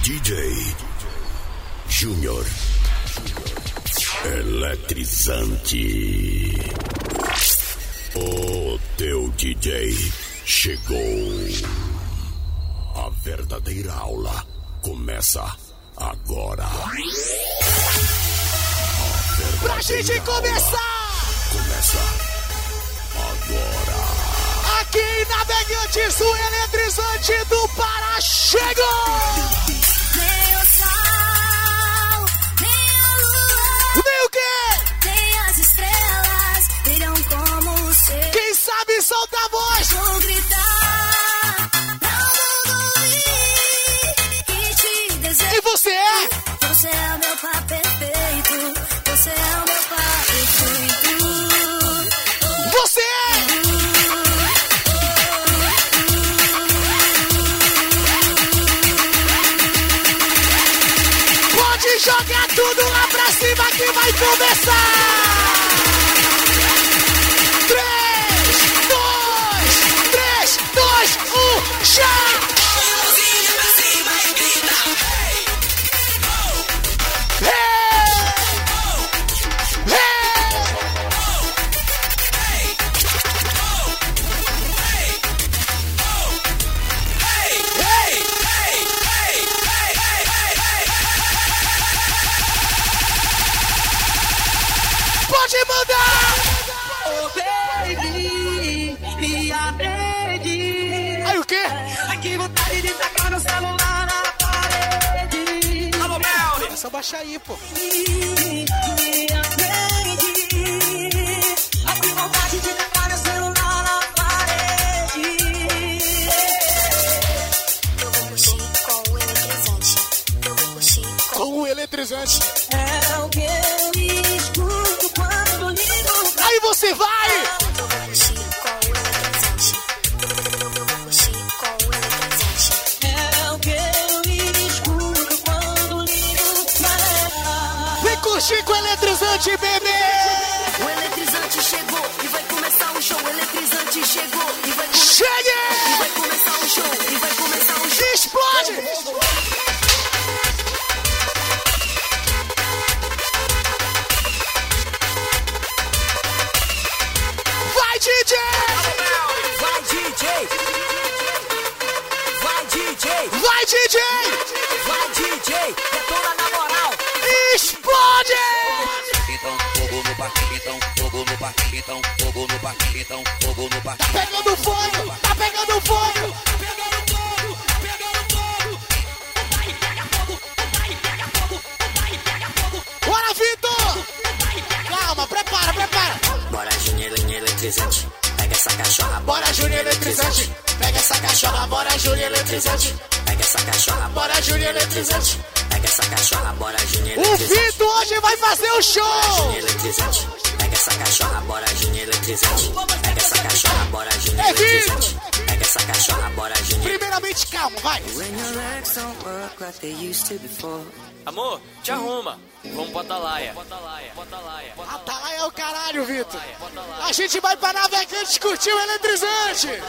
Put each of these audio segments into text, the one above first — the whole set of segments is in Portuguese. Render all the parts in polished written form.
DJ Júnior Eletrizante. O teu DJ chegou. A verdadeira aula começa agora. Pra gente começar! Começa agora. Aqui na Navegantes, o eletrizante do Pará chegou! Nem o sol, nem a lua, Nem o quê? nem as estrelas brilham como o seu. Quem sabe solta a voz! Vou gritar, não vou ouvir que te desejo. E você é? Você é o meu par perfeito, você é o meu par perfeito. Você é? Pode jogar tudo lá pra cima que vai começar! 3, 2, 1, já! Pode mandar! Oh baby, me atende. Aí o quê? Ai que vontade de tacar no celular na parede. Alô, Mel! É só baixar aí, pô. Me atende. Ai que vontade de tacar no celular na parede. Eu vou curtir com o eletrizante. Eu vou curtir Com o eletrizante. É o que eu escuto quando ligo. Aí você vai! Eu vou curtir com o eletrizante. Eu vou curtir com o eletrizante. É o que eu escuto quando ligo pra ela. Vem curtir com o eletrizante, bebê! O eletrizante chegou e vai começar o show. O eletrizante chegou e vai Chegue! começar o show. E vai começar o show. Explode! Vai, DJ! Vai DJ! Vai DJ! Vai, DJ! Vai DJ! Detona na moral! Explode! Então, fogo no parque, então, fogo no parque, então, fogo no parque, então, fogo no parque. Pegando fogo! Tá pegando fogo! Bora, Vitor! Calma, prepara! Bora, Júnior eletrizante, pega essa cachorra. Bora, Júnior eletrizante! Pega essa cachorra, bora, Júnior eletrizante! Pega essa cachorra, Bora, Júnior eletrizante! pega essa cachorra, bora, Júnior O eletrizante. Vitor hoje vai fazer o show! Júnior eletrizante, pega essa cachorra, bora, Júnior eletrizante. Pega essa cachorra, bora, Júnior É Vitor! eletrizante. Pega essa cachorra, bora, Júnior. Primeiramente, calma, vai! Amor, te arruma. Vamos pra Atalaia. Atalaia é o caralho, Vitor! A gente vai pra Navegantes curtir o eletrizante! 3,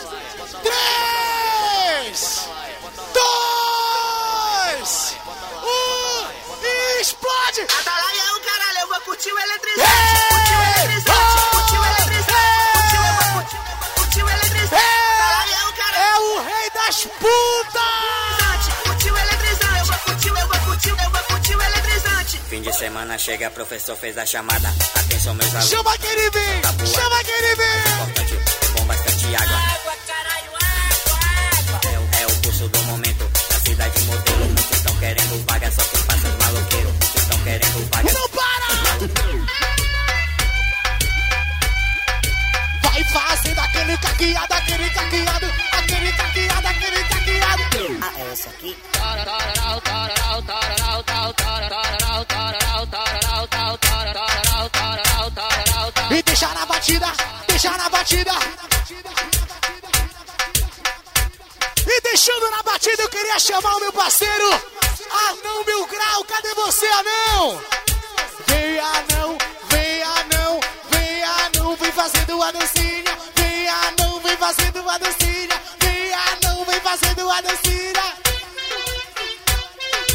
2, 1, explode! Atalaia é o caralho, eu vou curtir o Ei! eletrizante! Curtir o eletrizante! Curtir o eletrizante! Curtir o eletrizante! Atalaia é o caralho! É o rei das putas! Curtir o eletrizante! Eu vou curtir o eletrizante! Fim de semana chega, professor fez a chamada. Atenção, meus alunos. Chama que ele vem! Chama que ele vem! Importante, bebam bastante água. É o curso do momento. Na cidade modelo, muitos estão querendo vaga, só que passa os maloqueiros. Muitos estão querendo vaga. Não para! Vai fazendo aquele caqueado, aquele caqueado. Ah, é esse aqui? E deixa na batida. E deixando na batida, eu queria chamar o meu parceiro, Anão Mil Grau. Cadê você, Anão? Vem, Anão, vem fazendo a dancinha. Vem, Anão, vem fazendo a dancinha. Vem, Anão, vem fazendo a dancinha.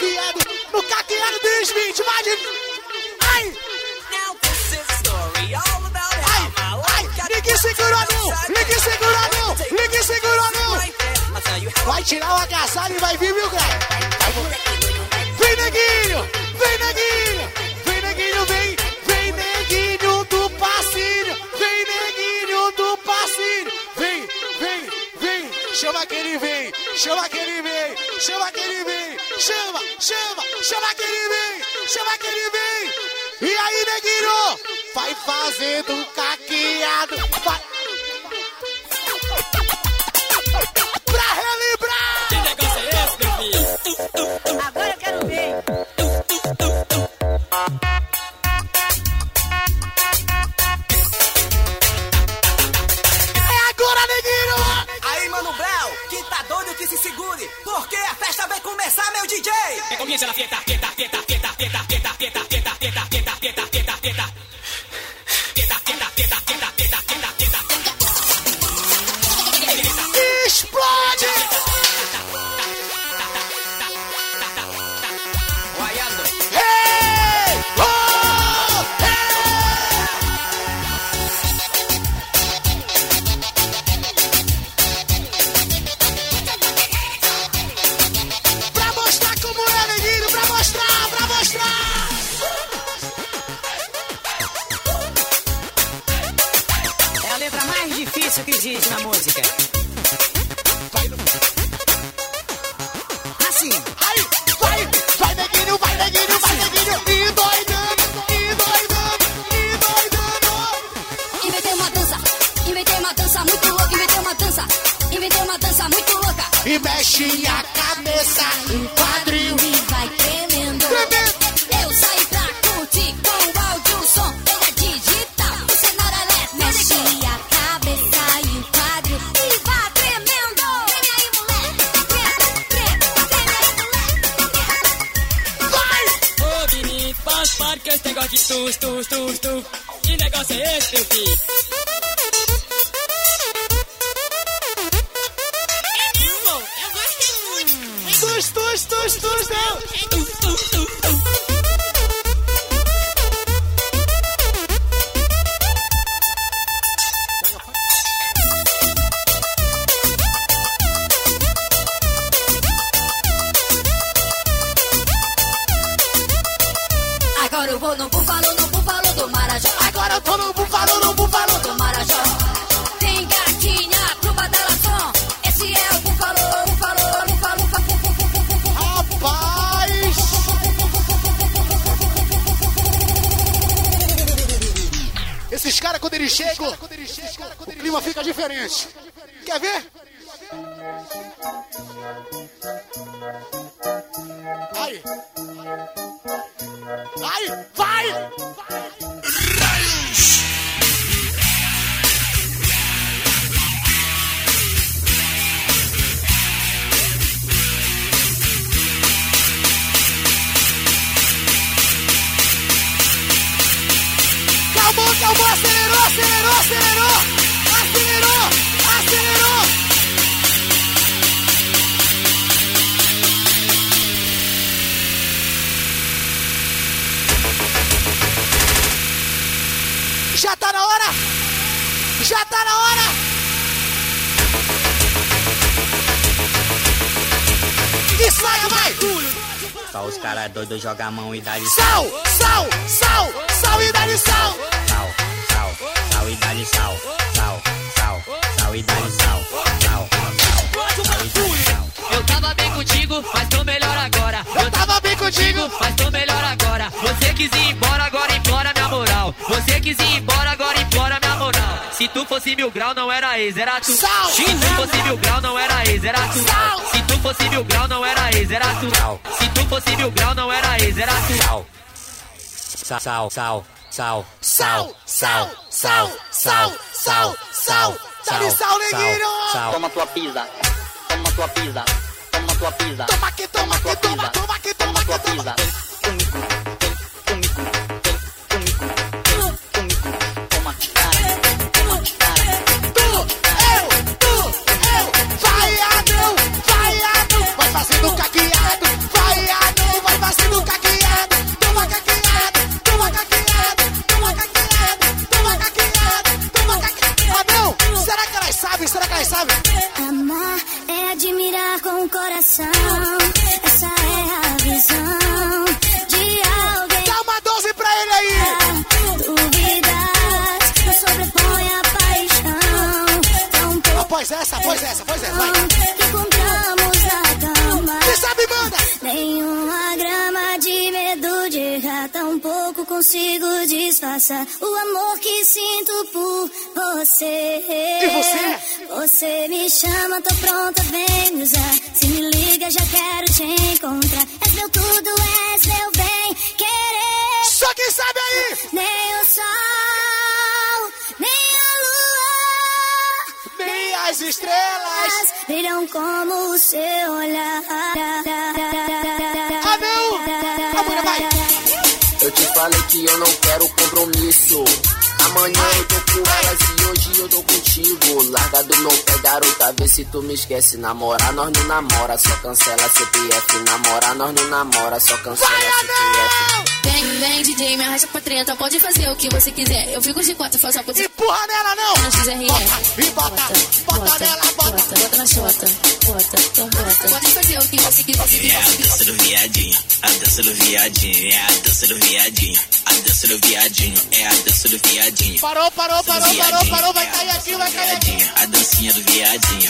caqueado, no caqueado do Smith, vai de... Ai! Ai, ninguém segurou não, ninguém segurou não, ninguém segurou não. Vai tirar o agasalho e vai vir, meu cara. Vem, neguinho, vem, neguinho, vem, neguinho, vem, vem, neguinho do passinho, vem, neguinho do passinho, vem, vem, vem, chama que ele vem, chama que ele vem, chama que ele vem, chama, chama, chama que ele vem, chama que ele vem. E aí, neguinho, vai fazendo caqueado, vai. Pra relembrar! Que negócio é esse, meu filho? Agora eu quero ver. É agora, neguinho! Aí, Mano Brown, que tá doido que se segure, porque a festa vai começar, meu DJ! Que comience la fiesta, fiesta, fiesta, fiesta, fiesta, fiesta, fiesta, fiesta, fiesta, fiesta, fiesta, fiesta, fiesta. Explode! Hey! Oh! Hey! Pra mostrar como é, neguinho, pra mostrar, pra mostrar! É a letra mais difícil que existe na música. Assim. Aí, vai, neguinho, vai, neguinho, vai, neguinho, e doidando, e doidando, e doidando. Inventei uma dança muito louca, inventei uma dança muito louca. E mexe a cabeça, o quadril, E vai tremendo. tremendo. Eu saí pra curtir com o áudio, o som, ele é digital, o cenário elétrico. Mexe a cabeça e o quadril e vai tremendo. Treme aí, moleque, treme aí, moleque. Vai! Ô, menino, para com esse negócio de tu. Que negócio é esse, meu filho? Tus, não. Agora eu vou no búfalo do Marajó. Agora eu tô no búfalo Do Marajó. Tem gatinha pro badalação. Esse é o búfalo. Rapaz! Esses caras, quando eles chegam, o clima fica diferente. Quer ver? Aí! Aí! Vai! Calmou, acelerou! Já tá na hora! E sai, vai! Só os caras doidos jogam a mão e dá-lhe Sal e dá-lhe sal! sal e dá-lhe sal e dá-lhe sal. Eu tava bem contigo, mas tô melhor agora. Eu tava bem contigo, mas tô melhor agora. Você quis ir embora, agora implora minha moral. Você quis ir embora, agora implora minha moral. Se tu fosse 1000 graus, não era ex, era tu. Sal! Se tu fosse 1000 graus, não era ex, era tu. Sal! Se tu fosse 1000 graus, não era ex, era tu. Se tu fosse 1000 graus, não era ex, era tu. Sal. Dá-lhe sal, neguinho! Toma tua pizza. Toma que pizza. Vai, anão! Vai fazendo caqueado! Vai, anão! Pois essa, vai. Que compramos na cama. Quem sabe, manda! Nenhuma grama de medo de errar, tampouco consigo disfarçar o amor que sinto por você. E você? Você me chama, tô pronta, vem me usar. Se me liga, já quero te encontrar. És meu tudo, és meu bem querer. Só quem sabe aí! Nem o sol, nem a lua, Nem as estrelas! brilham como o seu olhar. Ah, não! Agora vai! Eu te falei que eu não quero compromisso. Amanhã eu tô com elas e hoje eu tô contigo. Larga do meu pé, garota, vê se tu me esquece. Namorar, nós não namora, só cancela CPF. Namorar, nós não namora, só cancela CPF. Vem, DJ, me arrasta pra treta. Pode fazer o que você quiser. Eu fico de quatro, faço a posição. Empurra nela, não! No XRE. Bota nela, bota! Bota na chota. Então bota. Pode fazer o que você quiser. É a dança do viadinho, a dança do viadinho, é a dança do viadinho, a dança do viadinho, é a dança do viadinho. Parou, vai cair aqui. A dancinha do viadinho.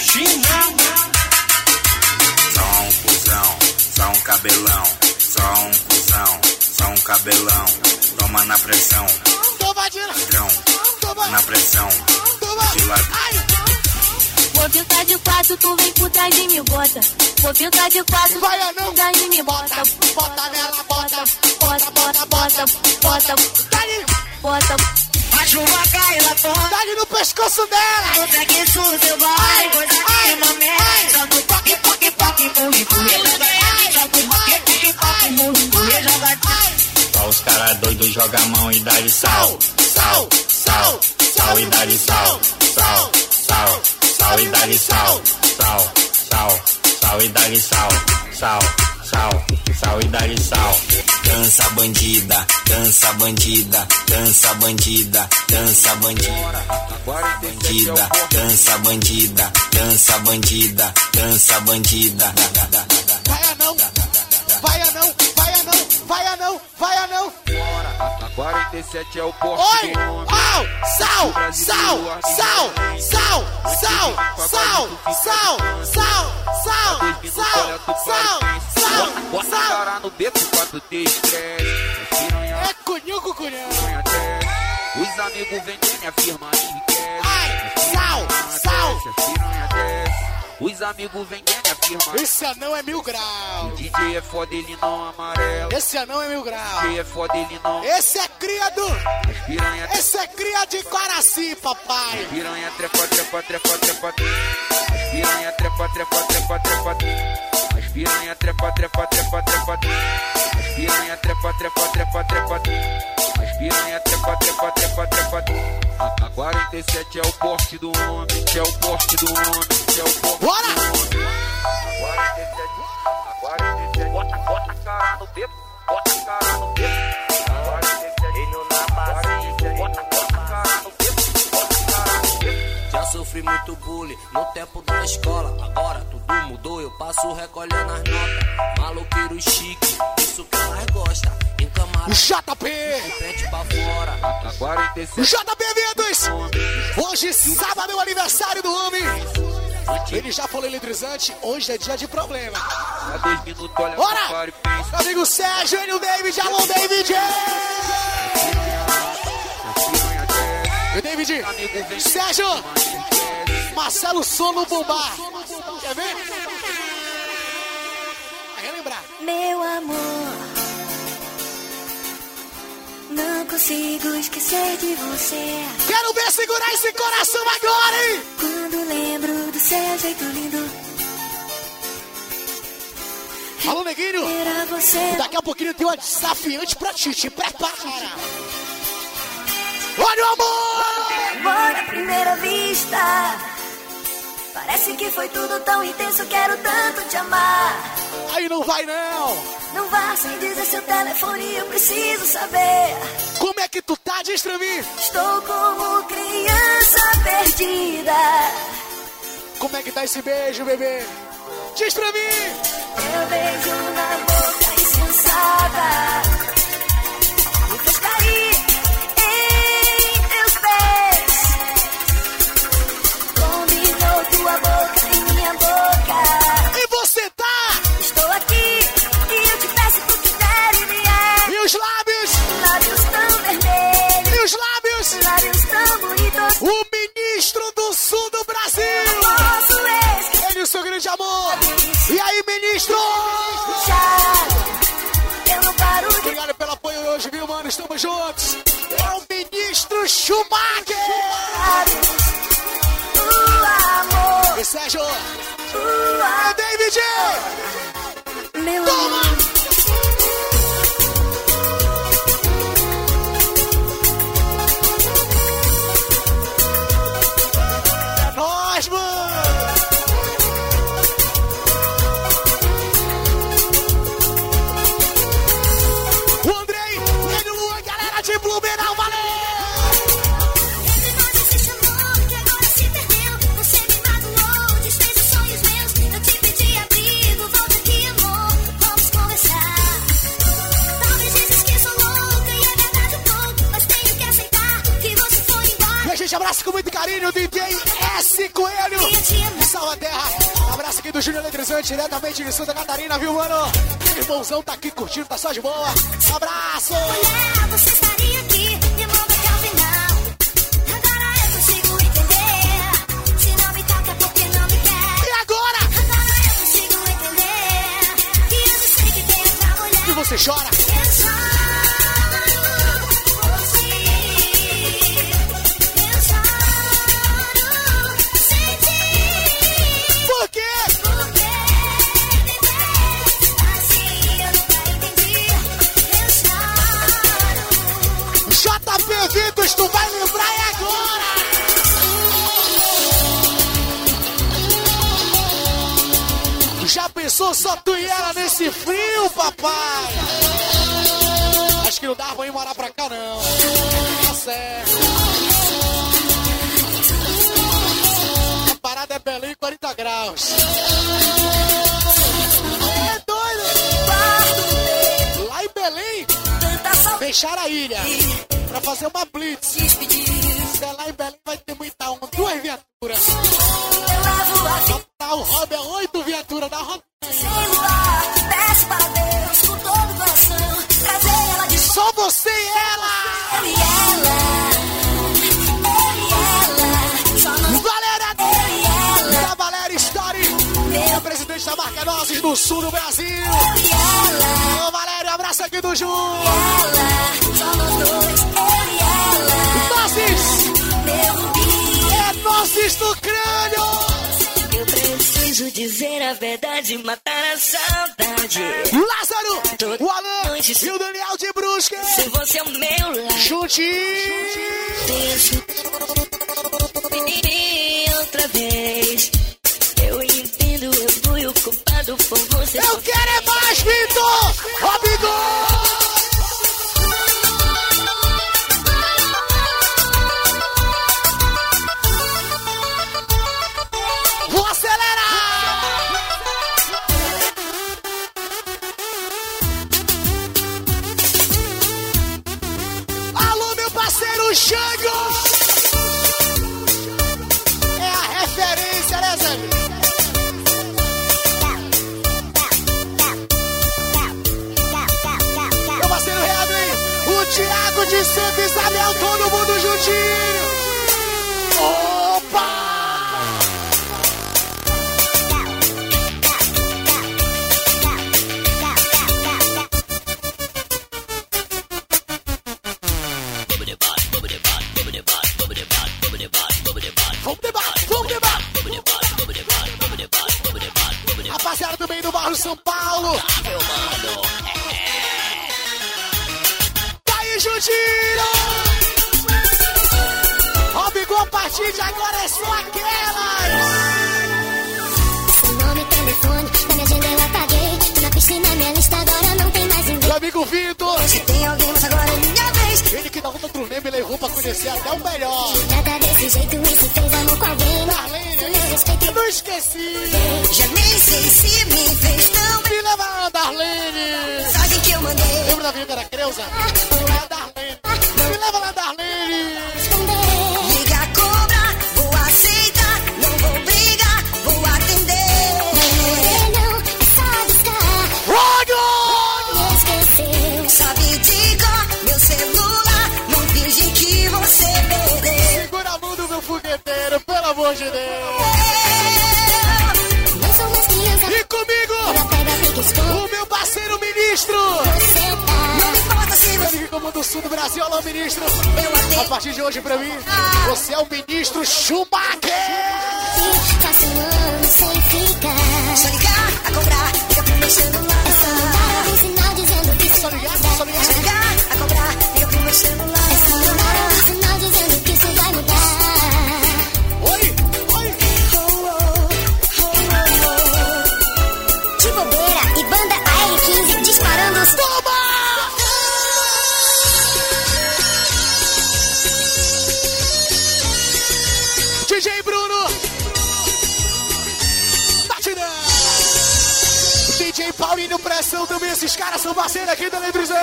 Só um cuzão, só um cabelão. Só um cuzão, só um cabelão. Toma na pressão. Toma de ladrão. Toma na pressão. De ladrão. Vou pintar de quatro, tu vem por trás de mim, bota. Vou pintar de quatro, vai ou não? Por trás de mim, bota. Bota nela, bota. Bota. A chuva cai lá fora. Dá-lhe no pescoço dela. No preguiço seu vai. Coisa que uma merda. Joga o poque, morre. Joga o poque, morre. Joga. Só os caras doidos joga a mão e dá-lhe sal. Sal e dá-lhe sal. Sal e dá-lhe sal. Sal e dá-lhe sal. Sal e dá-lhe sal. Dança bandida, dança bandida, dança bandida, dança bandida. Bandida, dança bandida, dança bandida, dança bandida. Vai a não. A 47 é o porte. Oi! Sal! Bota a cara no beco pra tu ter estresse. É cunhunho. Os amigos vendem minha firma enriquece. Sal! Os amigos vendem minha firma. Esse anão é 1000 graus. O DJ é foda, ele não amarela. Esse anão é 1000 graus. O DJ é foda, ele não. Esse é cria do. Piranha. Esse é cria de Quaraci, papai. Piranha trepa. As piranha trepa. As piranha trepa. As piranha trepa. As piranha trepa. A 47 é o porte do homem. Bora! A 47. Bota a cara no beco. Bota a cara no beco. Já sofri muito bullying no tempo da escola. Agora tudo mudou, eu passo recolhendo as notas. Maloqueiro chique, isso que elas gostam. Encamado, JP! frente pra fora. A 47. JP Eventos! Hoje, sábado, é o aniversário do homem. Ele já falou eletrizante, hoje é dia de problema. Há 2 minutos, olha bora! pro par e pensa. Meu amigo Sérgio, ele, o David, alô, David! E o David, Sérgio, Marcelo Sono Bombar. Quer ver? Vai relembrar. Meu amor, não consigo esquecer de você. Quero ver segurar esse coração agora, hein? Quando lembro do seu jeito lindo. Alô, neguinho. Era você. Daqui a pouquinho tem uma desafiante pra ti. Te prepara. Olha o amor! Amor à primeira vista. Parece que foi tudo tão intenso. Quero tanto te amar. Aí não vai, não. Não vá sem dizer seu telefone. Eu preciso saber. Como é que tu tá? Diz pra mim. Estou como criança perdida. Como é que tá esse beijo, bebê? Diz pra mim. Meu beijo na boca insensata me fez cair em teus pés. Combinou tua estamos juntos. É o ministro Schumacher. E Sérgio. É David. Toma. É nóis, mano. O Andrei, ele e o Luan, galera de Blumenau, valeu! Entre nós existe amor que agora se perdeu. Você me magoou, desfez os sonhos meus. Eu te pedi abrigo, volta aqui, amor. Vamos conversar. Talvez dizes que sou louca e é verdade um pouco, mas tenho que aceitar que você foi embora. E a gente abraça com muito carinho o DJ S. Coelho de Salvaterra. Abraço aqui do Júnior Eletrizante, diretamente de Santa Catarina, viu, mano? Meu irmãozão tá aqui curtindo, tá só de boa. Abraço! Mulher, você estaria aqui, me manda até o final. Agora eu consigo entender. Se não me toca, porque não me quer. E agora? Agora eu consigo entender. E eu já sei que tem outra mulher. E você chora? Eu choro por ti. Eu choro sem ti. Por quê? Porque assim eu nunca entendi. Eu choro. JP Vitos, tu vai lembrar e agora? Já pensou só tu e ela nesse frio, papai? Acho que não dá pra ir morar pra cá, não. Tá certo. A parada é Belém, 40 graus. É doido. Lá em Belém, fecharam a ilha pra fazer uma blitz. Se é lá em Belém, vai ter muita onda. 2 viaturas. Tá, o hobby é 8 viaturas da roda. Peço para Deus com todo o coração trazer ela de Só você e ela. eu e ela, só nós Galera eu e ela, da Valéria Story, o presidente da marca Nozes do sul do Brasil. eu e ela, Ô Valério, abraço aqui do Ju. só nós dois, eu e ela, Nozes, meu rubi. é Nozes do crânio. Eu preciso dizer a verdade, matar a saudade. Lázaro, o Alan e o Daniel de Brusque. Se você é o meu lar, Juntinho. deixa e outra vez. Eu entendo, eu fui o culpado por você. Eu quero é mais, Vitor. Ó, Bigode. Vou acelerar! Alô, meu parceiro Xango! É a referência, né, Zé? Meu parceiro Readley, o Thiago de Santa Isabel, todo mundo juntinho! Opa! Rapaziada do meio do bairro São Paulo. Tá aí, Judinho. Ó, Bigô, a partir de agora é só aquelas. Seu nome, telefone, na minha agenda eu apaguei. Na piscina, minha lista agora não tem mais ninguém. Meu amigo Vitor. Se tem alguém, mas agora é minha vez. Ele que dá outra turnê me levou pra conhecer até o melhor. Nada desse jeito e se fez amor com alguém. Darlene, eu não esqueci. Já nem sei se me fez tão bem. Me leva lá, Darlene. Mensagem que eu mandei. Lembra da vida da Creuza? É a Darlene. Me leva lá, Darlene. Liga, cobra, vou aceitar. Não vou brigar, vou atender. Não, é só buscar. Rogo! Me esqueceu. Sabe de cor, meu celular. Não finge que você perdeu. Segura a mão do meu fogueteiro, pelo amor de Deus. Não sou mais criança. E comigo, Ela pega, fica esconde. o meu parceiro ministro. Você tá. Não me importa se Ele que comanda o sul do Brasil, alô, ministro. A partir de hoje, pra mim, você é o ministro Schumacher. Faço um ano sem ficar. Só ligar a cobrar, liga pro meu celular. É só mandar um sinal dizendo que isso vai mudar. Só ligar a cobrar, liga pro meu celular. É só mandar um sinal dizendo que isso vai mudar. Oi, oi. De bobeira e banda AR-15 disparando. Toma! DJ Bruno! Batidão! DJ Paulinho Pressão também, esses caras são parceiros aqui da Eletrizante!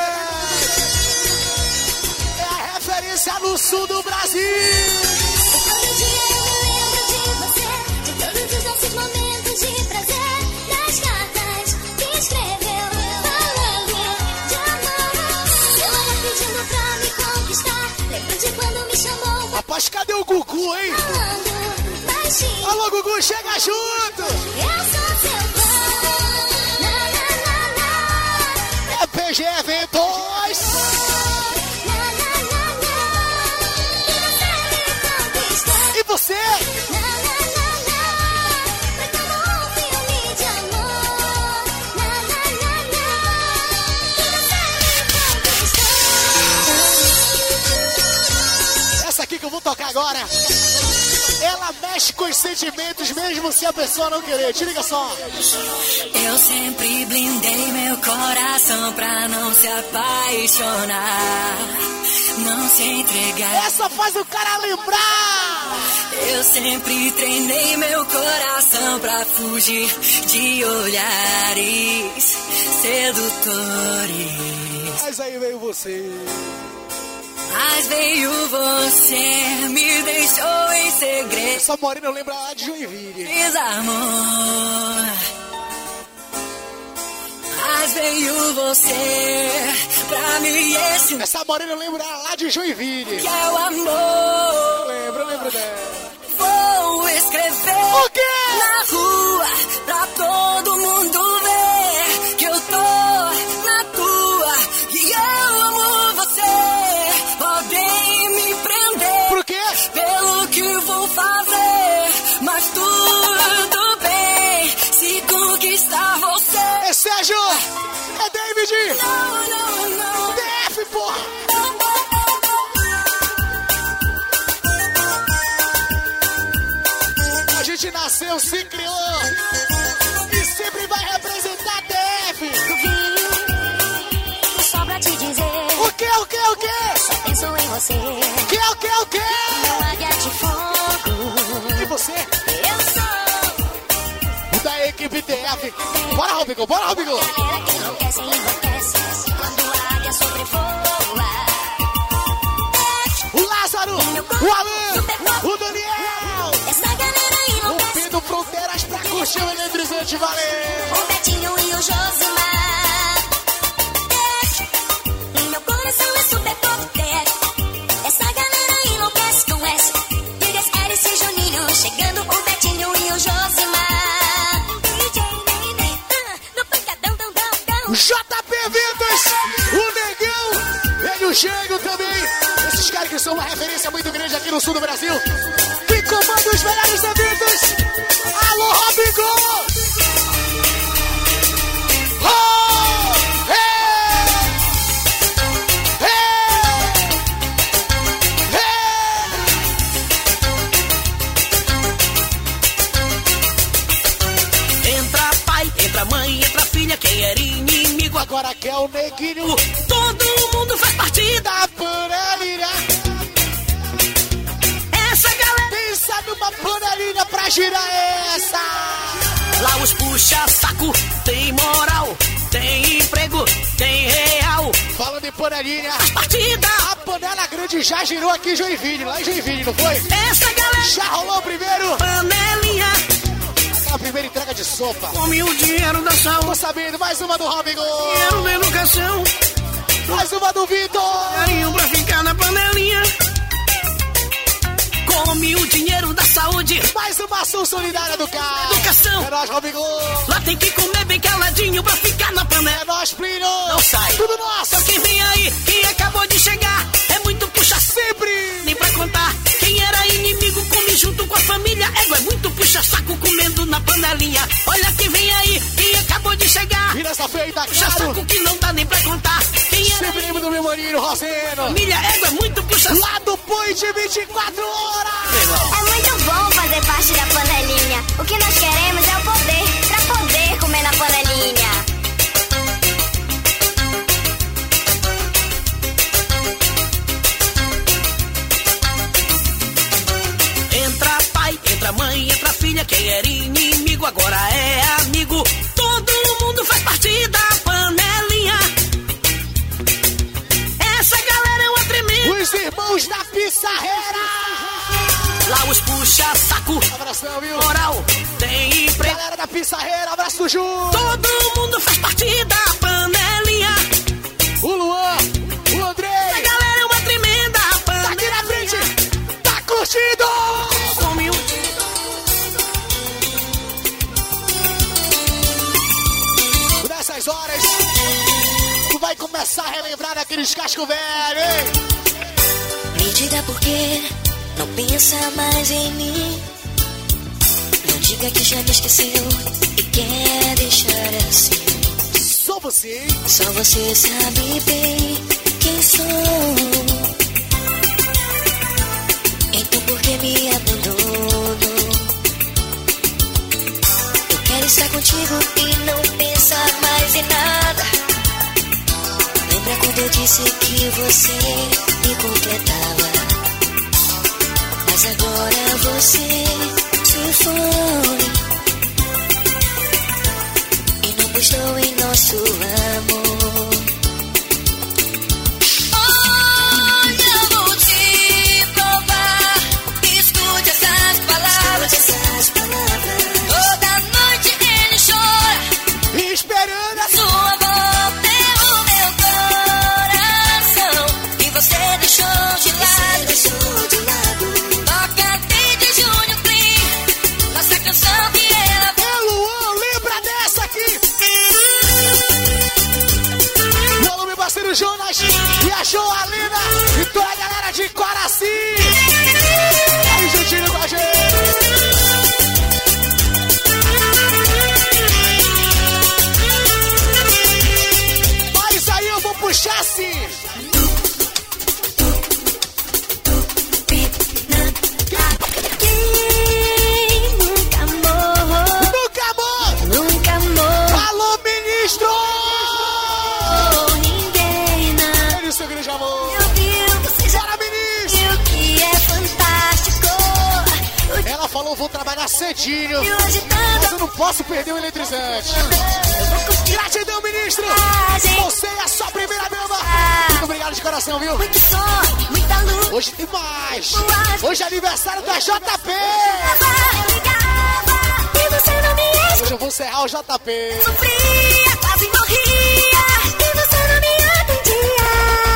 É a referência no sul do Brasil! Todo dia eu me lembro de você, de todos os nossos momentos de prazer, das cartas que escreveu, falando de amor. Seu olhar pedindo pra me conquistar, lembro de quando me chamou. Rapaz, cadê o Gugu, hein? Falando baixinho. Alô, Gugu, chega junto! Eu sou seu fã. Na, na, na, na. É PG Eventos! Na, na, na, na. E você me conquistou. E você? Na, na, na, na. Foi como um filme de amor. Na, na, na, na. E você me conquistou. Essa aqui que eu vou tocar agora, ela mexe com os sentimentos mesmo se a pessoa não querer. Te liga só. Eu sempre blindei meu coração pra não se apaixonar, não se entregar. Essa faz o cara lembrar. Eu sempre treinei meu coração pra fugir de olhares sedutores. Mas aí veio você. Mas veio você, me deixou em segredo. Essa morena lembra lá de Joinville. Desamor. Mas veio você pra me ensinar. Essa morena lembra lá de Joinville. Que é o amor. Eu lembro dela. Vou escrever o quê? Na rua pra todo mundo ver que eu tô na tua, que eu amo você. Podem me prender. Por quê? Pelo que vou fazer, mas tudo bem se conquistar você. É Sérgio! É David! Não. DF, porra! A gente nasceu, se criou e sempre vai representar DF. Só pra te dizer. O quê? Só penso em você. O quê? Meu águia de fogo. E você? Eu sou Da equipe DF. Bora, Robigo! galera que enlouquece, enlouquece quando a águia sobrevoa. O Lázaro! O Alan! O Daniel! Essa galera O enlouquece. Pedro Fronteiras pra curtir o eletrizante, valeu! O Betinho e o Josimar. Meu coração é super pop. Essa galera enlouquece com S. Ligas, Eris e Juninho. Chegando o Betinho e o Josimar. DJ Nene, no pancadão, dão. JP Eventos! O Negão! Ele o Chego também! Esses caras que são uma referência muito grande aqui no sul do Brasil. Que comanda os melhores eventos! Alô, Robigo! Entra pai, entra mãe, entra filha, quem era inimigo Agora quer o Neguinho. todo mundo faz parte Da panelinha. Essa galera. Pensa numa panelinha pra girar essa. Lá os puxa-saco, tem moral, tem emprego, tem real. Falando em panelinha, Partida, a panela grande já girou aqui em Joinville, lá em Joinville, não foi? essa galera. Já rolou o primeiro. Panelinha, Aquela primeira entrega de sopa. come o dinheiro da Tô saúde, sabendo, mais uma do Robigo. dinheiro da educação, Mais uma do Vitor. carinho pra ficar na panelinha. come o dinheiro da saúde. Mais uma ação solidária do carro. Educação. É nóis, Robigol. Lá tem que comer bem caladinho pra ficar na panela. É nóis, Plínio. Não sai. Tudo nosso. Só quem vem aí, quem acabou de chegar, é muito puxa sempre. Nem pra contar. Quem era inimigo come junto com a família. Ego é muito puxa-saco comendo na panelinha. Olha quem vem aí, quem acabou de chegar. Vira essa feita, puxa-saco que não dá nem pra contar. Quem era sempre lembro do meu maninho, Roseno. Família Ego é muito puxa-saco. Lá do Point 24 horas. É muito bom fazer parte da panelinha. O que nós queremos é o poder, pra poder comer na panelinha. Entra pai, entra mãe, entra filha. Quem era inimigo agora é amigo. Todo mundo faz parte da panelinha. Essa galera é uma tremenda. Os irmãos da Pizzarreira. Lá os puxa-saco. Abração, viu? Moral, tem emprego. Galera da Pizzarreira, abraço do Ju. Todo mundo faz parte da panelinha. O Luan, o Andrei. Essa galera é uma tremenda panelinha. Tá aqui na frente. Tá curtindo. Come um. Nessas horas, tu vai começar a relembrar daqueles cascos velhos, hein? Me diga por quê. Não pensa mais em mim. Não diga que já me esqueceu e quer deixar assim. Só você. Só você sabe bem quem sou. Então por que me abandonou? Eu quero estar contigo e não pensar mais em nada. Lembra quando eu disse que você me completava? Mas agora você se foi e não gostou em nosso amor. Olha, eu vou te provar. Escute essas palavras. Toda noite ele chora, esperando a sua volta é o meu coração. E você deixou de lado. Jonas e a Joalina e toda a galera de Coraci. Aí juntinho com a gente. Mas aí eu vou puxar assim. Nunca amor. Nunca amor. Nunca amor. Alô, ministro. Ela falou, vou trabalhar cedinho, mas eu não posso perder o eletrizante. Gratidão, ministro. Você é a sua primeira dama. Muito obrigado de coração, viu? Hoje tem mais. Hoje é aniversário da JP. Hoje eu vou encerrar o JP. Sofria, quase morria, e você não me atendia.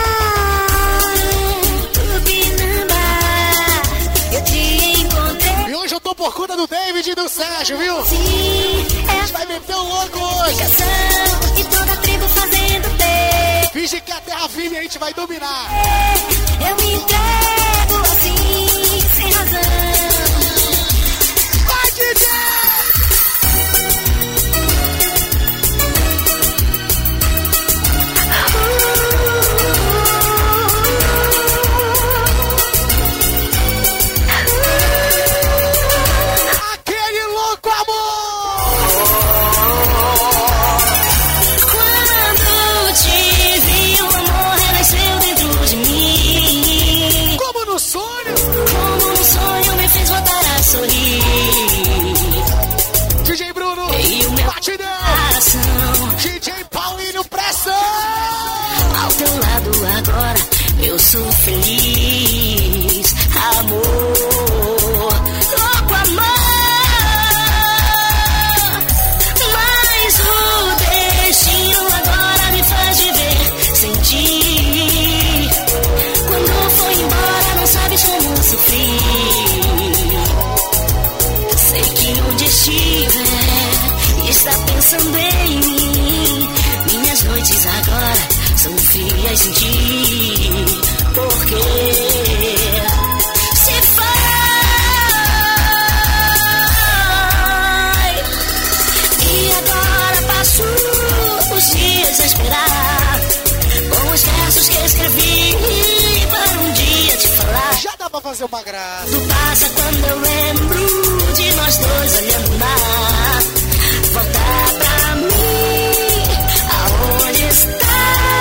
Eu te encontrei. E hoje eu tô por conta do David e do Sérgio, viu? Sim, a gente vai meter o louco hoje. E toda a tribo fazendo bem. Finge que a terra firme a gente vai dominar. Eu me entrego assim, sem razão. Vai, DJ! DJ Bruno, batidão. DJ Paulinho, pressão. Ao teu lado agora eu sou feliz, amor, louco amor. Mas o destino agora me faz viver sem ti. Quando foi embora não sabes como sofri. onde estiver, está pensando em mim. Minhas noites agora são frias sem ti. Porque se foi e agora passo os dias a esperar com os versos que escrevi para um dia te falar. Já dá pra fazer uma graça. Tu passa quando eu lembro de nós dois olhando o mar. Volta pra mim, aonde está?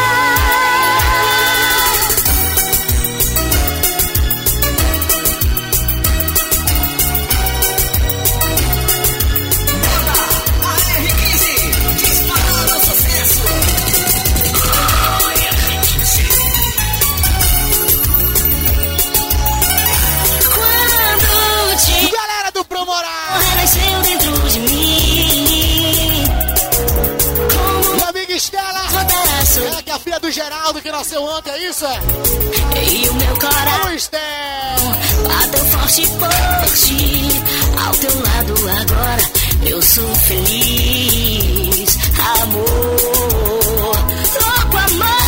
Renasceu dentro de mim. Minha amiga Estela, é que a filha do Geraldo que nasceu ontem, é isso? E o meu coração bateu forte por ti. Ao teu lado agora eu sou feliz. Amor, louco amor.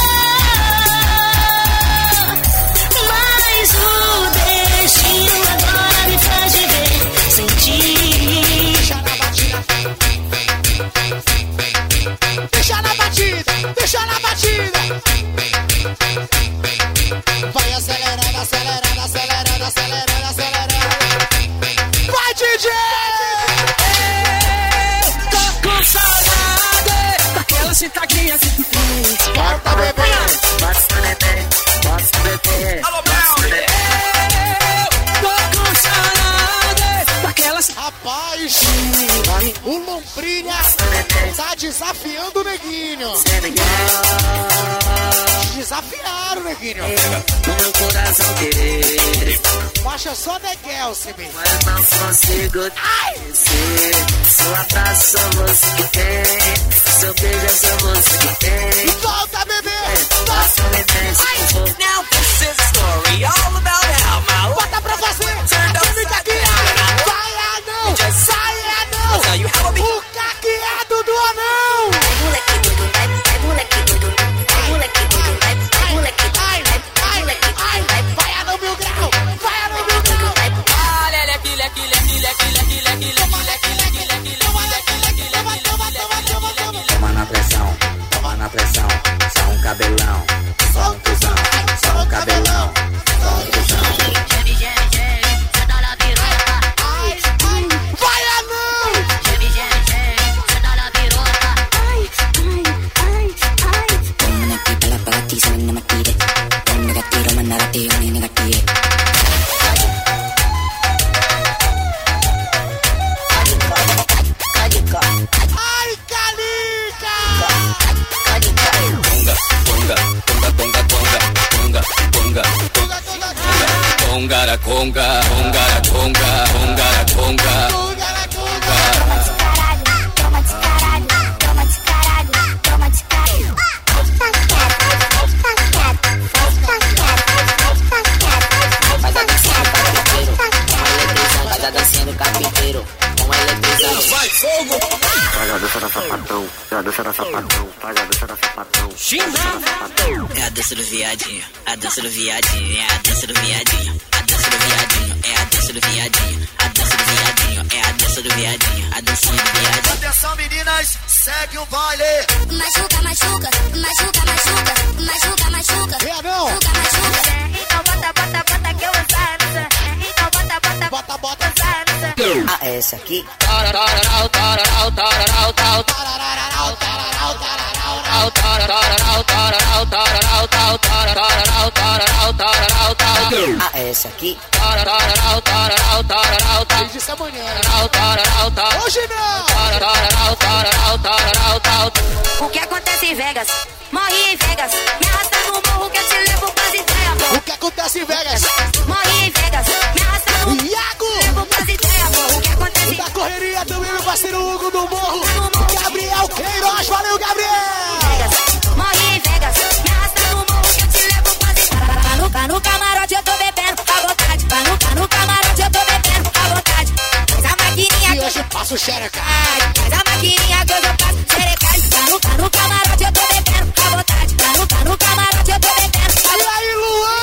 Mas o destino agora me faz viver sem ti. Deixa na batida, deixa na batida. Vai acelerando, acelerando, acelerando, acelerando, acelerando. Vai, DJ! Tô com saudade daquela citadinha que tu fez. Bota, bebê. Bota, bebê. Bota, bebê. Alô, Brown. Tô com saudade daquela... Rapaz, o Lombrinha tá desafiando o Neguinho. Desafiaram o Neguinho. No meu coração querer. Baixa só Neguelce, meu. Mas não consigo esquecer. Seu abraço só você que tem. Seu beijo é só você que tem. Volta, bebê. Now this is a story all about how my... Bota pra você. Fica aqui. Vai, anão. Sai, anão. O caqueado do anão. Moleque doido, vai moleque doido, vai moleque doido, vai moleque doido, vai anão mil grau, vai anão mil grau. Olha, leque, leque, leque, leque, leque, leque, leque, leque, leque, leque, toma na pressão, só um cabelão, só um cuzão, só um cabelão, só um cuzão. Vai anão! Ai, Calica! Congara, conga, congara, conga, congara, conga. Toma descarado, toma descarado, toma descarado. Faz a dancinha do carpinteiro, com eletrizante. Vai fogo! Faz a dança da sapatão, faz a dança da sapatão, faz a dança da sapatão. É a dança do viadinho, a dança do viadinho, é a dança do viadinho, a dança do viadinho, é a dança do viadinho, a dança do viadinho, é a dança do viadinho, a dancinha do viadinho. Atenção meninas, segue o baile. Machuca, machuca, machuca, machuca, machuca, machuca. É, não. Machuca, machuca. Então bota, bota, bota que eu vou usar. Então bota, bota, bota, bota. Ah, essa aqui. Ah, essa aqui. Desde amanhã. Hoje não. O que acontece em Vegas? Morri em Vegas. Me arrasta no morro que eu te levo pras ideias, pô. O que acontece em Vegas? Morri em Vegas. Me arrasta no morro Iago. levo pras ideias, pô. O que acontece? Da correria também, meu parceiro Hugo do Morro. Gabriel Queiroz, valeu, Gabriel. Morri em Vegas. Me arrasta no morro que eu te levo pras ideias. Pra no camarote eu tô bebendo à vontade. Pra no camarote eu tô bebendo à vontade. Faz a maquininha que eu hoje passo xereca. Faz a maquininha que hoje eu passo xereca. Tá no camarote, eu tô bebendo à vontade. Tá no camarote, eu tô bebendo. E aí, Luan?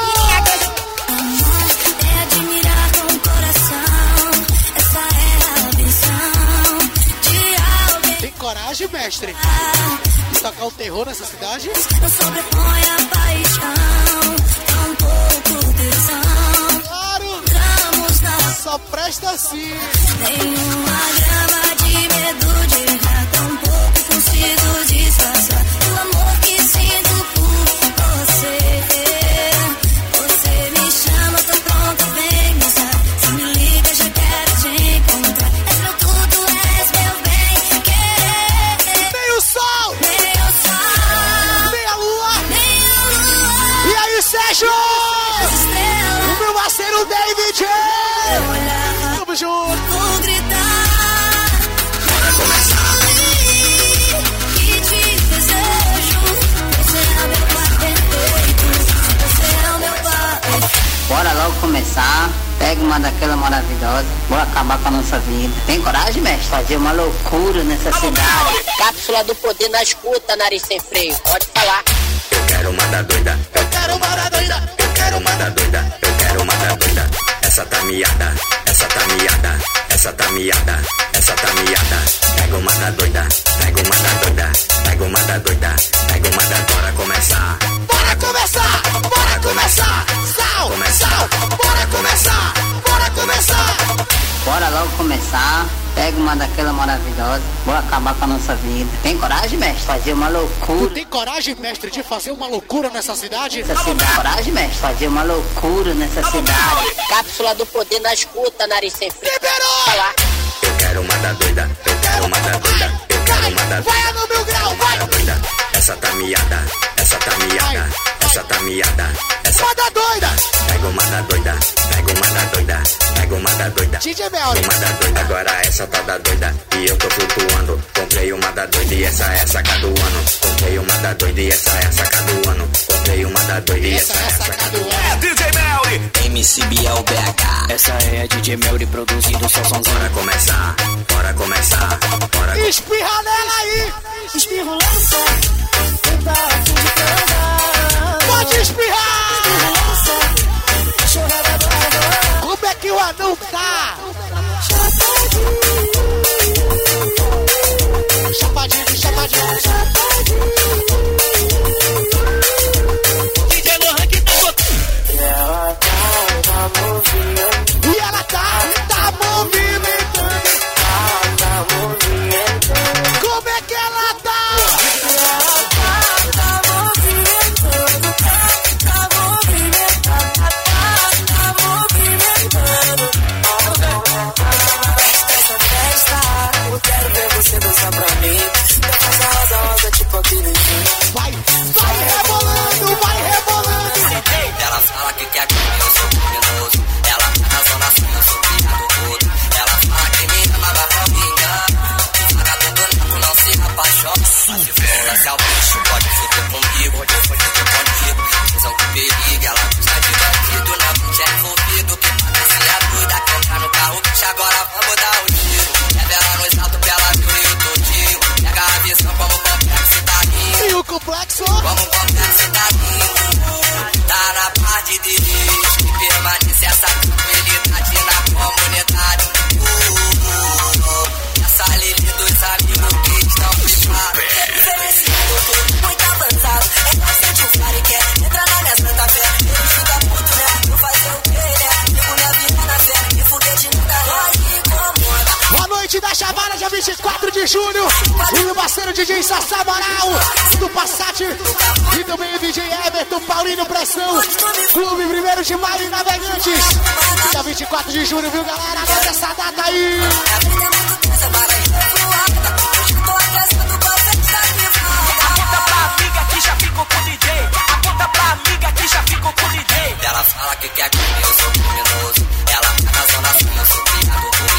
É admirar com o coração. Essa é a visão de alguém. Tem coragem, mestre? De tocar o terror nessa cidade? Não sobrepõe a paixão. Tão pouco tesão. Claro! Só presta assim. Nenhuma grama de medo de errar. Tão pouco consigo disfarçar o amor que sinto por você. Você me chama, tô pronta, vem me usar. Se me liga, já quero te encontrar. És meu tudo, és meu bem querer. Nem o sol! Nem o sol, nem a lua! nem a lua. E aí, Sérgio? O meu parceiro David! Tamo junto! Vou gritar. Bora começar. E te desejo. Você é o meu pai perfeito. Você é o meu pai. Bora logo começar. Pega uma daquela maravilhosa. Bora acabar com a nossa vida. Tem coragem, mestre? Fazer uma loucura nessa cidade. Cápsula do poder na escuta, nariz sem freio. Pode falar. Eu quero uma da doida. Eu quero uma da doida. Eu quero uma da doida. Eu quero uma da doida. Essa tá miada. Essa tá miada. Essa tá miada. Essa tá miada. Pega uma da doida. Pega uma da doida. Pega uma da doida. Pega uma da. Bora começar. Bora começar! Bora começar! Sal! Sal! Bora começar! Bora começar! Bora logo começar. Pega uma daquela maravilhosa. Bora acabar com a nossa vida. Tem coragem, mestre? Fazer uma Tu loucura tem coragem, mestre, de fazer uma loucura nessa cidade? nessa cidade. Coragem, mestre? Fazer uma loucura nessa cidade. Cápsula do poder na escuta, nariz sem freio. Liberou! Falar. Eu quero uma da doida. Eu quero uma da doida. Eu quero uma da doida. Vai no mil grau, vai! Doida. Essa tá miada. Essa tá miada. Essa tá miada. Essa Uma da doida! Pega uma da doida, pega uma da doida, pega uma da doida. DJ Melly. Uma da doida, agora essa tá da doida. E eu tô flutuando. Comprei uma da doida e essa é a saca do ano. Comprei uma da doida e essa é a saca do ano. Comprei uma da doida e essa é a saca do ano. DJ Melly, MC Biel BH. Essa é a DJ Melly produzindo o seu somzinho. Bora começar, bora começar, bora começar. Espirra nela aí! Espirro lança. Pode espirrar! Como é que o anão tá? Chapadinho, chapadinho. DJ Lohan que tá botando. E ela tá movimentando. Como é que ela tá? Vai rebolando, vai rebolando. Ela fala que quer comer, eu sou criminoso. Ela tá na zona sul, eu sou criado todo. Ela fala que me ama, mas não me engana. Vagabundo não se apaixona. Se for lançar o bicho, pode foder comigo. Pode foder contigo. Visão que perigo, ela gosta de bandido. Não te é envolvido, que parece a doida. Que entra no carro, bicho, agora vamos dar um tiro. Revela no salto pra ela ver o todinho. Pega a visão como qualquer cidadinho. E o complexo? Como qualquer cidadinho. Tá na parte de Deus que permanece essa tranquilidade na comunidade. Essa Lili dos amigos que estão fechados. Oferecido tudo muito avançado. É bastante o cara que entra na minha santa fé. Ele fica puto, né? Vou fazer o que, né? Fico minha vida na fé. Me fuder de nada, Boa noite da Chavara, dia 24 de julho. E o parceiro DJ Sassá Moral, do Passat. E também o DJ Everton Paulinho Pressão. Clube 1º de Maio e Navegantes. Dia 24 de julho, viu, galera? Anota essa data aí. Aponta pra amiga que já ficou com o DJ. Aponta pra amiga que já ficou com o DJ. Ela fala que quer comer, eu sou criminoso. Ela tá na zona sul, eu sou criado por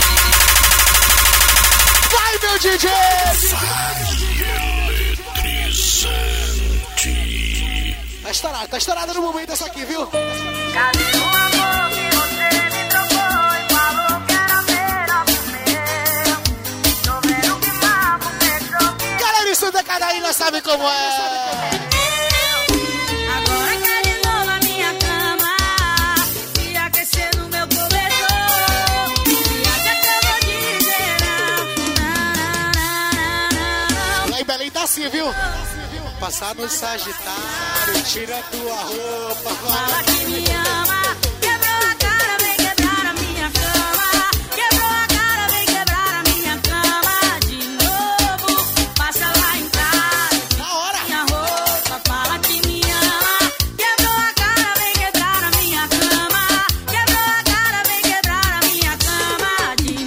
Vai, meu DJ! Eletrizante. Tá estourada no momento essa aqui, viu? Cadê o amor que você me trocou e falou que era feira primeiro? sabe como é. Agora quer de novo a minha cama e aquecer no meu cobertor. E até que eu vou dizer não. Lá em Belém tá assim, viu? Passar no Sagitário, tira tua roupa. Fala que me ama, quebrou a cara, vem quebrar a minha cama. Quebrou a cara, vem quebrar a minha cama. De novo, passa lá em casa. Na hora. Minha roupa, fala que me ama. Quebrou a cara, vem quebrar a minha cama. Quebrou a cara, vem quebrar a minha cama. De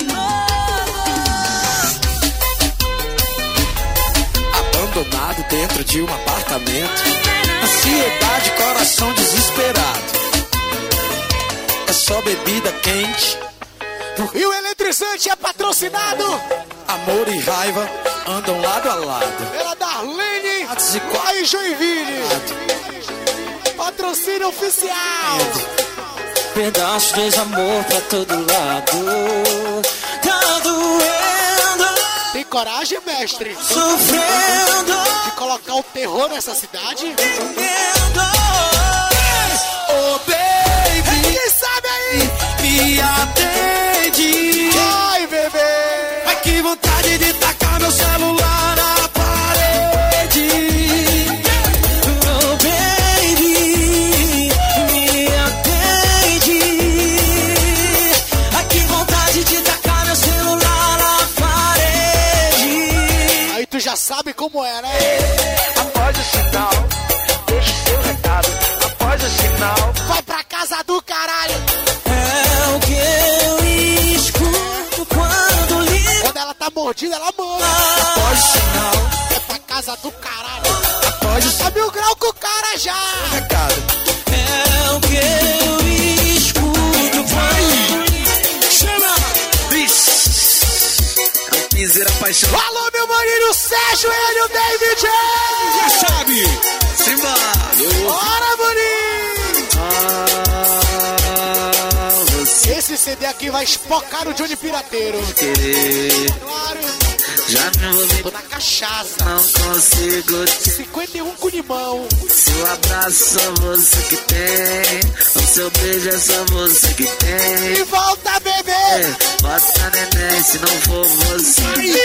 novo. Abandonado dentro de um apartamento. Ansiedade, coração desesperado. É só bebida quente. E o eletrizante é patrocinado. Amor e raiva andam lado a lado. Pela Darlene lá em Joinville. Patrocínio oficial. Pedaço de desamor pra todo lado. Tá doendo. Tem coragem, mestre? Sofrendo. De colocar o terror nessa cidade? Oh, baby. Quem sabe aí? Me atende. Ai, bebê. Ai, que vontade de tacar meu celular na parede. Oh, baby. Me atende. Ai, que vontade de tacar meu celular na parede. Aí tu já sabe como é, né? Após o sinal, deixe seu recado. Após o sinal, vai pra casa do caralho. É o que eu escuto quando ligo. Quando ela tá mordida, ela manda. Após o sinal, é pra casa do caralho. Após o sinal, 1000 graus com o cara já. Recado. É o que eu escuto quando. Chama! Piseira paixão. Alô, meu maninho Sérgio, ele e o David. Já sabe. Simba. Bora, maninho. Esse CD aqui vai espocar o Johnny Pirateiro. Querer. Claro. Já me envolvi. Tô na cachaça. Não consigo. 51 com limão. Seu abraço só você que tem. O seu beijo é só você que tem. E volta, bebê. Bota neném, se não for você.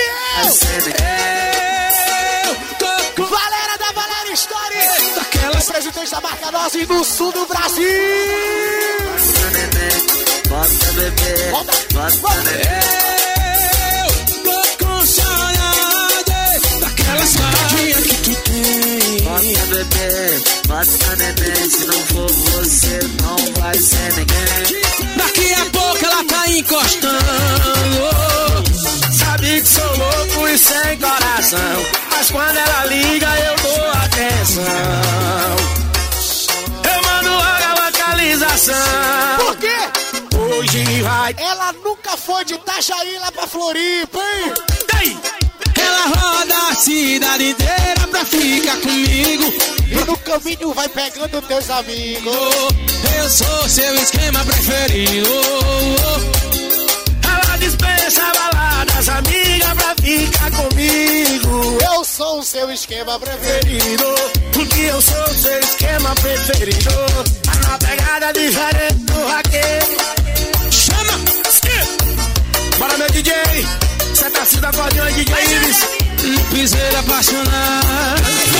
Galera da Valéria Story. Daquelas presidentes da marca Nose no sul do Brasil. Bota neném, bota bebê. Bota neném. Daquelas sardinhas que tu tem. Bota bebê, bota neném. Se não for você, não vai ser ninguém. Daqui a pouco ela tá encostando. Sabe que sou louco e sem coração, mas quando ela liga eu dou atenção. Eu mando logo a localização. Por quê? Hoje vai. Ela nunca foi de Itajaí lá pra Floripa, hein? Ei! Ela roda a cidade inteira pra ficar comigo. E no caminho vai pegando teus amigos. Eu sou seu esquema preferido. Ela dispensa baladas, amiga, pra ficar comigo. Eu sou o seu esquema preferido. Porque eu sou o seu esquema preferido. Tá na pegada diferente do raqueiro. Chama! Bora, meu DJ! Cê tá se da acordeão, DJ Iris. Piseira apaixonada.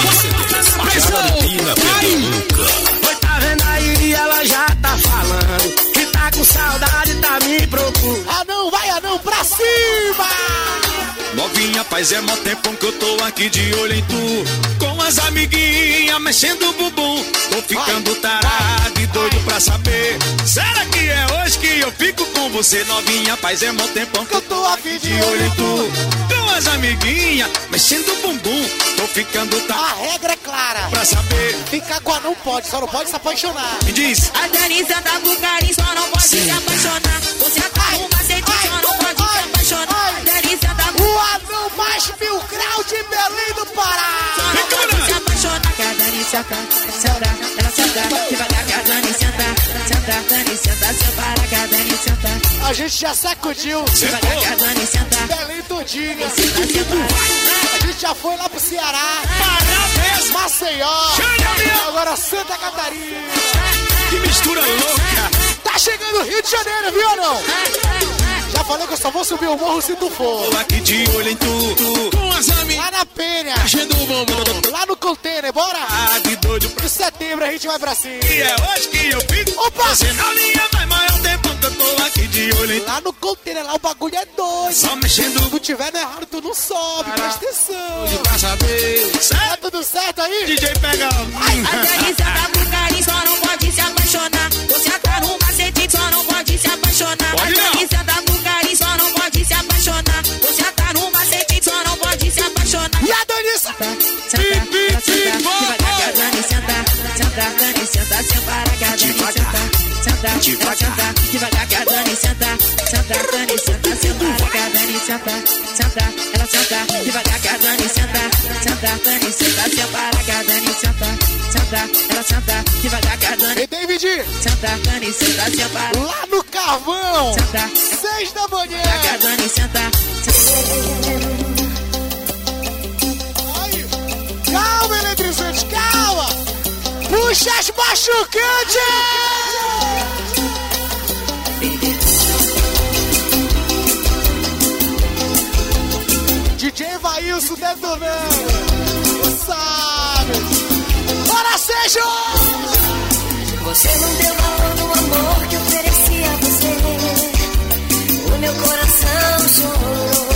Oi, tá vendo aí? E ela já tá falando que tá com saudade, tá me procurando. Anão, pra cima! Novinha, paz, é mó tempão que eu tô aqui de olho em tu. Com as amiguinhas mexendo o bumbum. Tô ficando tarado e doido pra saber. Será que é hoje que eu fico com você? Novinha, paz, é mó tempão que eu tô aqui de olho em tu. Com as amiguinhas mexendo o bumbum. Tô ficando tarado. A regra é clara. Pra saber. Ficar com a não pode, só não pode se apaixonar. Me diz. A Danisa tá com carinho, só não pode se apaixonar. Você tá com macete, só não pode se apaixonar. A Danisa tá com o anão mais 1000 graus de Belém do Pará. Só não pode se apaixonar. Que a Dani senta, ela senta. Devagar que a Dani senta, Dani senta, separa que a Dani senta. A gente já sacudiu. Devagar que a Dani senta. Belém todinha. Senta, separa. A gente já foi lá pro Ceará. Parabéns! Maceió. Agora Santa Catarina. Que mistura louca! Tá chegando o Rio de Janeiro, viu ou não? Já falei que eu só vou subir o morro se tu for. Tô aqui de olho em tu, com as amigas. Lá na Penha. Achando o bombom. Lá no container, bora? Ah, de doido pra Em setembro a gente vai pra cima. E é hoje que eu fico. Opa! Você na linha vai maior tempo que eu tô aqui de olho em tu. Lá no container, lá o bagulho é doido. Só mexendo. Se tu tiver no errado, tu não sobe. Presta atenção. Pra saber. Tá tudo certo aí? DJ pega. A delícia da Bulgari só não pode se apaixonar. Você tá no macete, só não pode se apaixonar. A delícia da Bulgari só não pode se apaixonar. Você tá no macete, só não pode se apaixonar. E a Danissa? Devagar que a Dani senta, senta, Dani senta, separa que a Dani senta, senta, devagar que a Dani senta, senta, Dani senta, separa que a Dani senta, senta, ela senta, devagar que a Dani senta, senta, Dani senta, separa que a Dani senta, senta, ela senta, devagar que a Dani. E David? Senta, Dani senta, separa. Lá no Carvão. Senta. 6 da manhã. Que a Dani senta. Calma, eletrizante, calma! Puxa as machucantes! DJ Vailson detonando! Sabe? Bora, Sérgio! Você não deu valor no amor que ofereci a você. O meu coração chorou.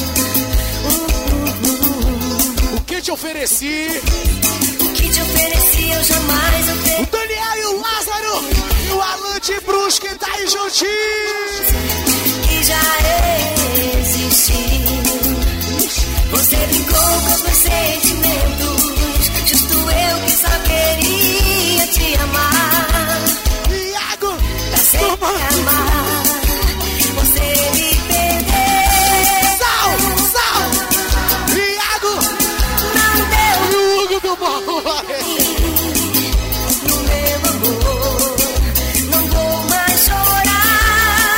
O que te ofereci? O que te ofereci eu jamais ofereci. O Daniel e o Lázaro e o Alan de Brusque tá aí juntinho. Que já existiu. Você brincou com os meus sentimentos. Justo eu que só queria te amar. Iago, pra sempre amar. Você me perdeu. Sal! Iago! Não deu. E o Hugo do Morro. No meu amor, não vou mais chorar.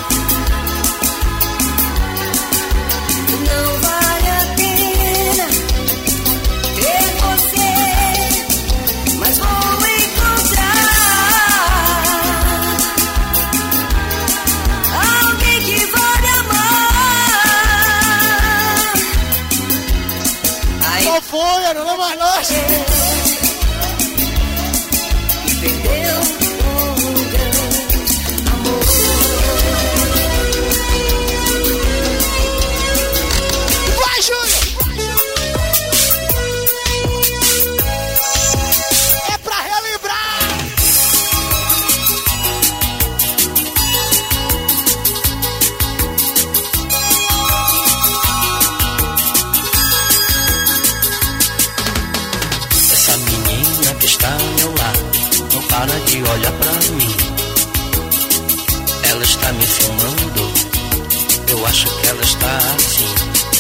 Não vale a pena ter você, mas vou encontrar alguém que vai amar. Aí Qual foi? Não é mais nós. perdeu um grande amor. Vai, Júnior! É pra relembrar! Essa menina que está ao meu lado não para de olhar pra mim. Ela está me filmando, eu acho que ela está assim.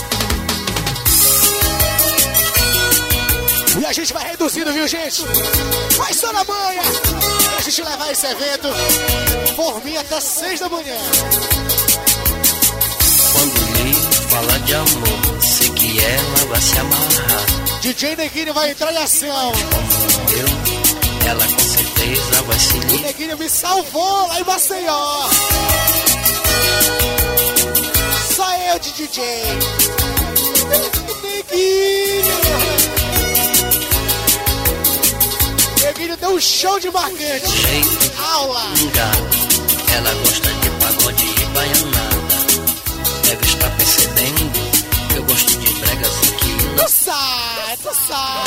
E a gente vai reduzindo, viu, gente? Vai só na manhã! Pra gente levar esse evento por mim até 6 da manhã. Quando lhe fala de amor, sei que ela vai se amarrar. DJ Neguinho vai entrar em ação. Como eu, ela com certeza vai se O ligar. Neguinho me salvou lá em Maceió. Só eu de DJ. Neguinho. Neguinho deu um show de marcante. Jeito, Aula. engano, ela gosta de pagode e baianada. Deve estar percebendo que eu gosto de bregas que Tu sai, tu sai.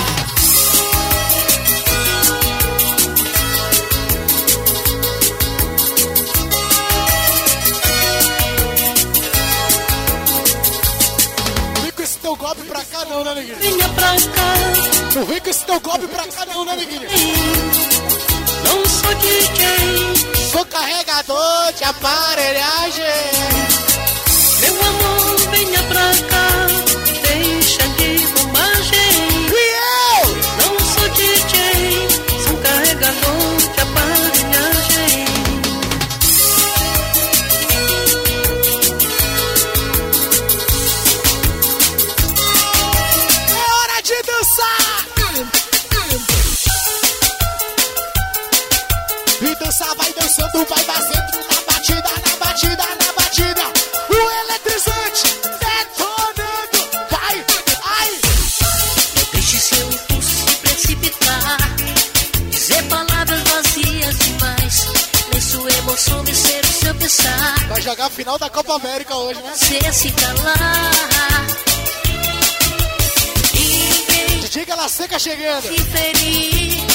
Vem com esse teu golpe pra cá não, né, Neguinho? Venha pra cá. Não vem com esse teu golpe pra cá não, né, Neguinho? Não sou DJ. Sou carregador de aparelhagem. Meu amor, venha pra cá. Deixa de bobagem. E eu? Não sou DJ. Sou carregador de aparelhagem. final da Copa América hoje, né? Você se calar. DJ Gala Seca chegando. Se ferir.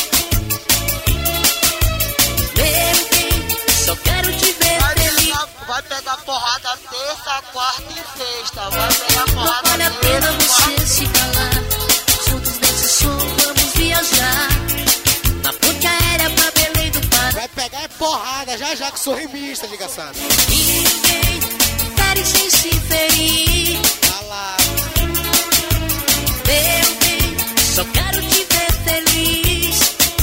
Meu bem, só quero te ver feliz. Vai pegar porrada terça, quarta e sexta. Vai pegar porrada. Não vale a pena você se calar. Juntos nesse som vamos viajar. Na ponte aérea pra Belém do Pará. Vai pegar é porrada, já que sou remista, ligaçado. Ninguém fere sem se ferir. Fala. Meu bem, só quero te ver feliz.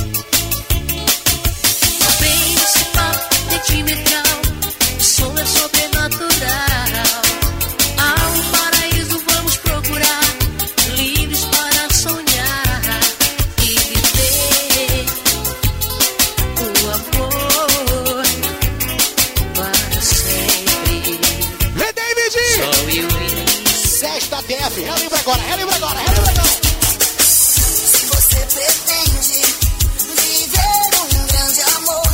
Principal, sentimental. O som é sobrenatural. Há um paraíso, vamos procurar. Livres para sonhar e viver o amor para sempre. Vem, David! Só eu e Sexta DF, relembra agora. Se você pretende viver um grande amor,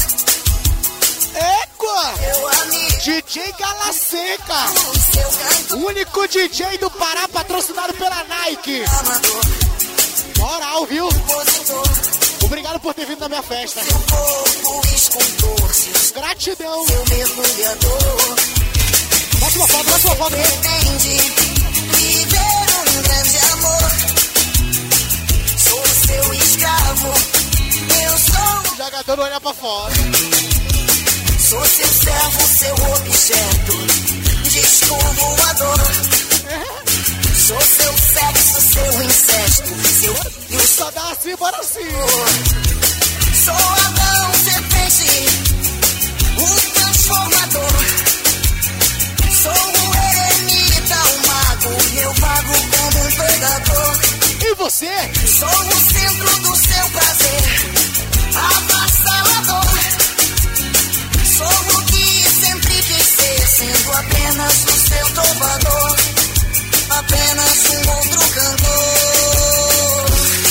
Eco! meu amigo, DJ Gala Seca, seu canto o único DJ do Pará patrocinado pela Nike. amador, Moral, viu? compositor, Obrigado por ter vindo na minha festa. seu corpo escultor, seus Gratidão. seu mergulhador. Bota uma foto. Pretende viver um grande amor, sou seu escravo, eu sou. Jogador não olha pra fora. Sou seu servo, seu objeto, disco voador. Sou seu sexo, seu incesto, seu Só dá assim, bora assim. Sou Adão, serpente, o transformador. Sou o eremita, o mago, eu vago como um predador. E você? Sou o centro do seu prazer, avassalador. Sou o que sempre quis ser, sendo apenas o seu trovador, apenas um outro cantor.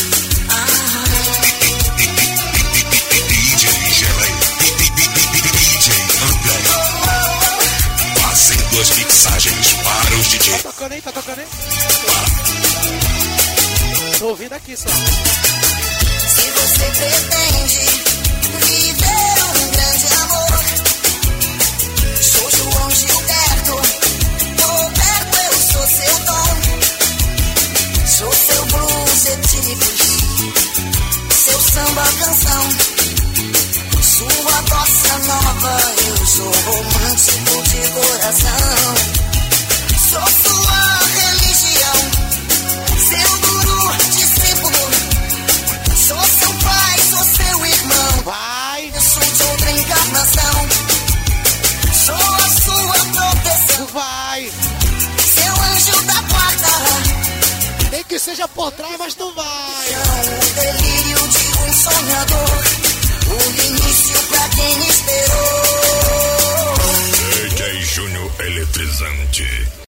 DJ André, fazendo as mixagens para os DJ. Tá tocando aí? Tô ouvindo aqui só. Se você pretende viver um grande amor, sou João Gilberto, Roberto, eu sou seu dom. Sou seu blues etílicos, seu samba canção, sua bossa nova, eu sou romântico de coração. Sou sua religião, seu guru, discípulo. Sou seu pai, sou seu irmão. Vai. Eu sou de outra encarnação. Sou a sua proteção. Vai. Seu anjo da guarda. Nem que seja por trás, mas tu vai. O delírio de um sonhador. O início pra quem esperou. DJ Júnior eletrizante.